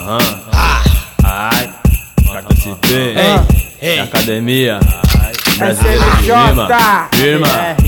Ai, carta SP, academia brasileira de rima, firma.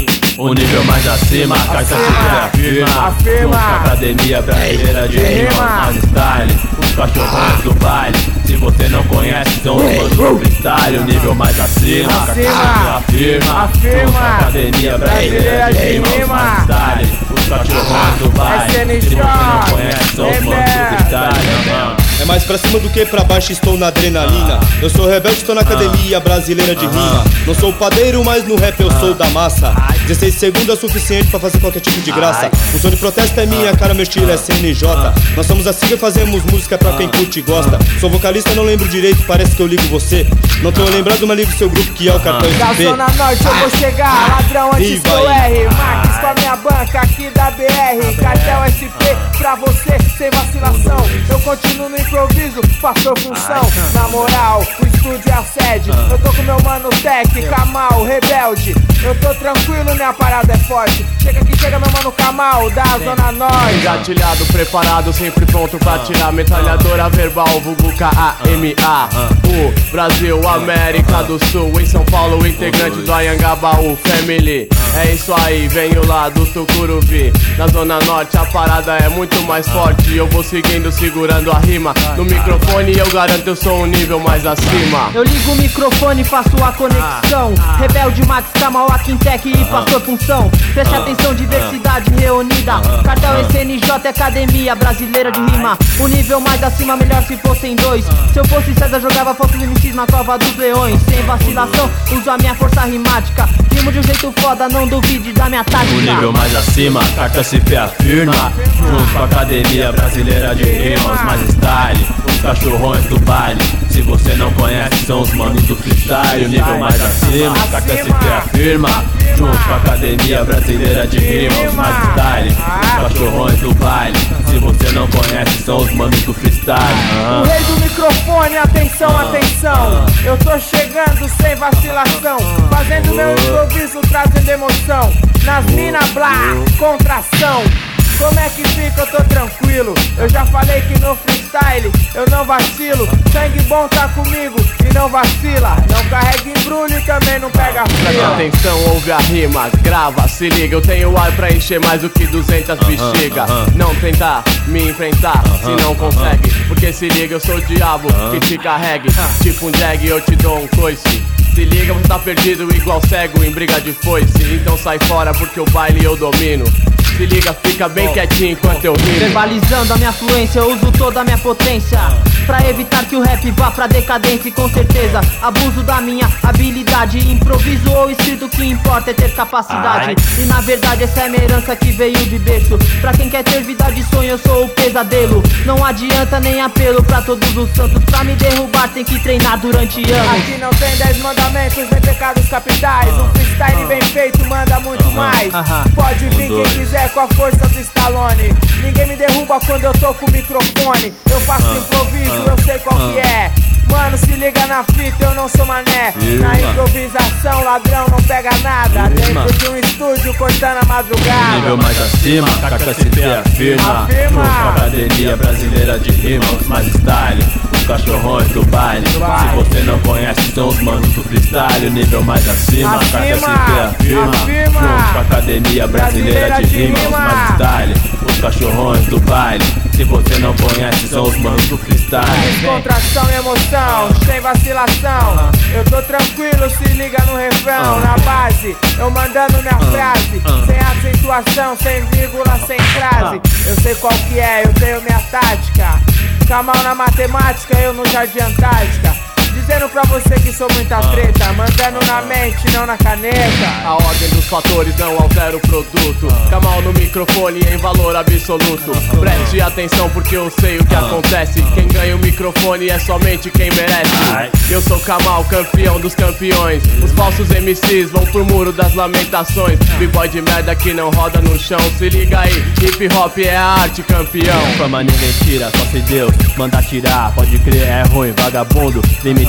O nível mais acima, carta SP afirma. Academia brasileira de rima, mais style. Os cachorrões do baile, se você não conhece, são os fãs do freestyle. O nível mais acima, carta SP afirma. Academia brasileira de rima, mais style. Os cachorrões do baile, se você não conhece, são os fãs do freestyle. É mais pra cima do que pra baixo, estou na adrenalina. Eu sou rebelde, estou na academia brasileira de rima. Não sou padeiro, mas no rap eu sou da massa. 16 segundos é suficiente pra fazer qualquer tipo de graça. O som de protesto é minha cara, meu estilo é CNJ. Nós somos assim que fazemos música pra quem curte e gosta. Sou vocalista, não lembro direito, parece que eu ligo você. Não tenho lembrado, mas ligo seu grupo que é o Cartão SP. Da Zona Norte eu vou chegar, ladrão antes que eu erre. Max com a minha banca aqui da BR. Cartel SP pra você, sem vacilação. Eu continuo no improviso, passou função. Na moral, o estúdio é a sede. Eu tô com meu mano Tech, Kamal, rebelde. Eu tô tranquilo, minha parada é forte. Chega que chega meu mano Kamal, da Zona Norte. Engatilhado, preparado, sempre pronto pra tirar. Metralhadora verbal, vulgo KAMA. O Brasil, América do Sul. Em São Paulo, integrante do Anhangabaú Family. É isso aí, venho lá do Tucuruvi. Na Zona Norte a parada é muito mais forte. Eu vou seguindo, segurando a rima. No microfone eu garanto, eu sou um nível mais acima. Eu ligo o microfone e faço a conexão. Rebelde, Max, Kamal, Aquintec e Pastor Função. Preste atenção, diversidade reunida. Cartel SNJ, Academia Brasileira de Rima. O nível mais acima, melhor se fossem dois. Se eu fosse César, jogava fotos de MCs na cova dos leões. Sem vacilação, uso a minha força rimática. Rimo de um jeito foda, não duvide da minha tática. O nível mais acima, carta SP afirma. Junto com a Academia Brasileira de Rimas, mais style. Os cachorrões do baile, se você não conhece, são os manos do freestyle. O nível mais acima, carta SP afirma. Junto com a Academia Brasileira de Rimas, mais style. Os cachorrões do baile, se você não conhece, são os manos do freestyle. O rei do microfone, atenção, atenção. Eu tô chegando sem vacilação, fazendo meu improviso, trazendo emoção. Nas mina blá, contração. Como é que fica? Eu tô tranquilo. Eu já falei que no freestyle eu não vacilo. Sangue bom tá comigo e não vacila. Não carrega embrulho e também não pega fila. Presta atenção, ouve a rima, grava, se liga. Eu tenho ar pra encher mais do que 200 bexiga. Não tentar me enfrentar se não consegue, porque se liga, eu sou o diabo que te carregue. Tipo um jag, eu te dou um coice. Se liga, você tá perdido igual cego em briga de foice. Então sai fora porque o baile eu domino. Se liga, fica bem quietinho enquanto eu rimo. Verbalizando a minha fluência, eu uso toda a minha potência pra evitar que o rap vá pra decadência. E com certeza, abuso da minha habilidade. Improviso ou escrito, o que importa é ter capacidade. E na verdade essa é minha herança que veio de berço. Pra quem quer ter vida de sonho, eu sou o pesadelo. Não adianta nem apelo pra todos os santos. Pra me derrubar tem que treinar durante anos. Aqui não tem 10 mandamentos, nem pecados capitais. Um freestyle bem feito manda muito mais. Pode vir quem quiser com a força do Stallone. Ninguém me derruba quando eu tô com o microfone. Eu faço improviso, eu sei qual que é. Mano, se liga na fita, eu não sou mané. Na improvisação, ladrão não pega nada. Dentro de um estúdio, cortando a madrugada. Nível mais acima, carta SP afirma. Junto com a Academia Brasileira de Rimas, mais style. Os cachorrões do baile, se você não conhece, são os manos do freestyle. Nível mais acima, carta SP afirma. Junto com a Academia Brasileira de Rimas, mais style. Os cachorrões do baile, se você não conhece, são os manos do freestyle. Descontração e emoção, sem vacilação. Eu tô tranquilo, se liga no refrão. Na base, eu mandando minha frase. Sem acentuação, sem vírgula, sem frase. Eu sei qual que é, eu tenho minha tática. Kamal na matemática, eu no Jardim Antártica. Dizendo pra você que sou muita treta, mandando na mente, não na caneta. A ordem dos fatores não altera o produto. Kamal no microfone em valor absoluto. Preste atenção porque eu sei o que acontece. Quem ganha o microfone é somente quem merece. Eu sou Kamal, campeão dos campeões. Os falsos MCs vão pro muro das lamentações. B-boy de merda que não roda no chão. Se liga aí, hip hop é a arte, campeão. Fama ninguém tira, só se Deus manda tirar. Pode crer, é ruim, vagabundo, limite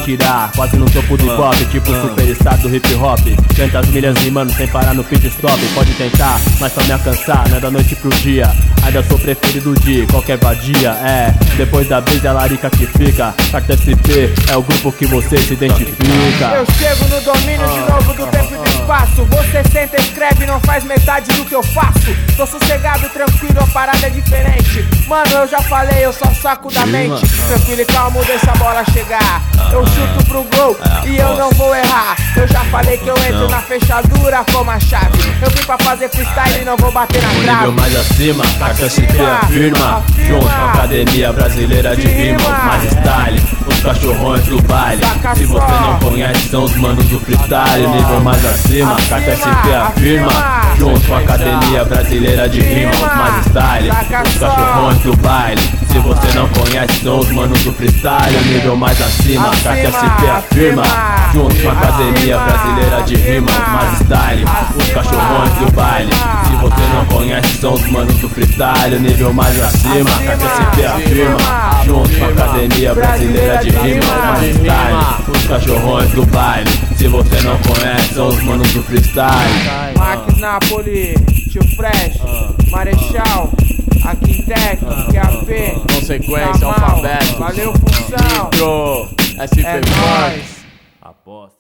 tirar, quase no topo do pop, tipo superstar do hip hop. 500 milhas rimando sem parar no pit stop. Pode tentar, mas só me alcançar, não é da noite pro dia. Ainda sou preferido de qualquer vadia, é. Depois da brisa é a larica que fica. Carta SP é o grupo que você se identifica. Eu chego no domínio de novo do tempo e do espaço. Você senta, escreve e não faz metade do que eu faço. Tô sossegado, tranquilo, a parada é diferente. Mano, eu já falei, eu só saco da mente. Tranquilo e calmo, deixa a bola chegar. Eu chuto pro gol e eu não vou errar. Eu já falei que eu entro na fechadura como a chave. Eu vim pra fazer freestyle e não vou bater na trave. Nível mais acima, carta SP afirma. Junto com a Academia Brasileira de Rima, os mais style, os cachorrões do baile. Se você não conhece, são os manos do freestyle. Nível mais acima, carta SP afirma. Junto com a Academia Brasileira de Rima, os mais style, os cachorrões do baile. Se você não conhece, são os manos do freestyle. Nível mais acima, carta SP afirma. Junto com a Academia Brasileira de Rima, os mais style, os cachorrões do baile. Se você não conhece, são os manos do freestyle. Nível mais acima, carta SP afirma. Junto com a Academia Brasileira de Rima, os mais style, os cachorrões do baile. Se você não conhece, são os manos do freestyle. Max Napoli, Tio Fresh, Marechal, Aquintec, QAP, Consequência, alfabeto. Valeu, função. Nitro, SP É nóis. Aposta.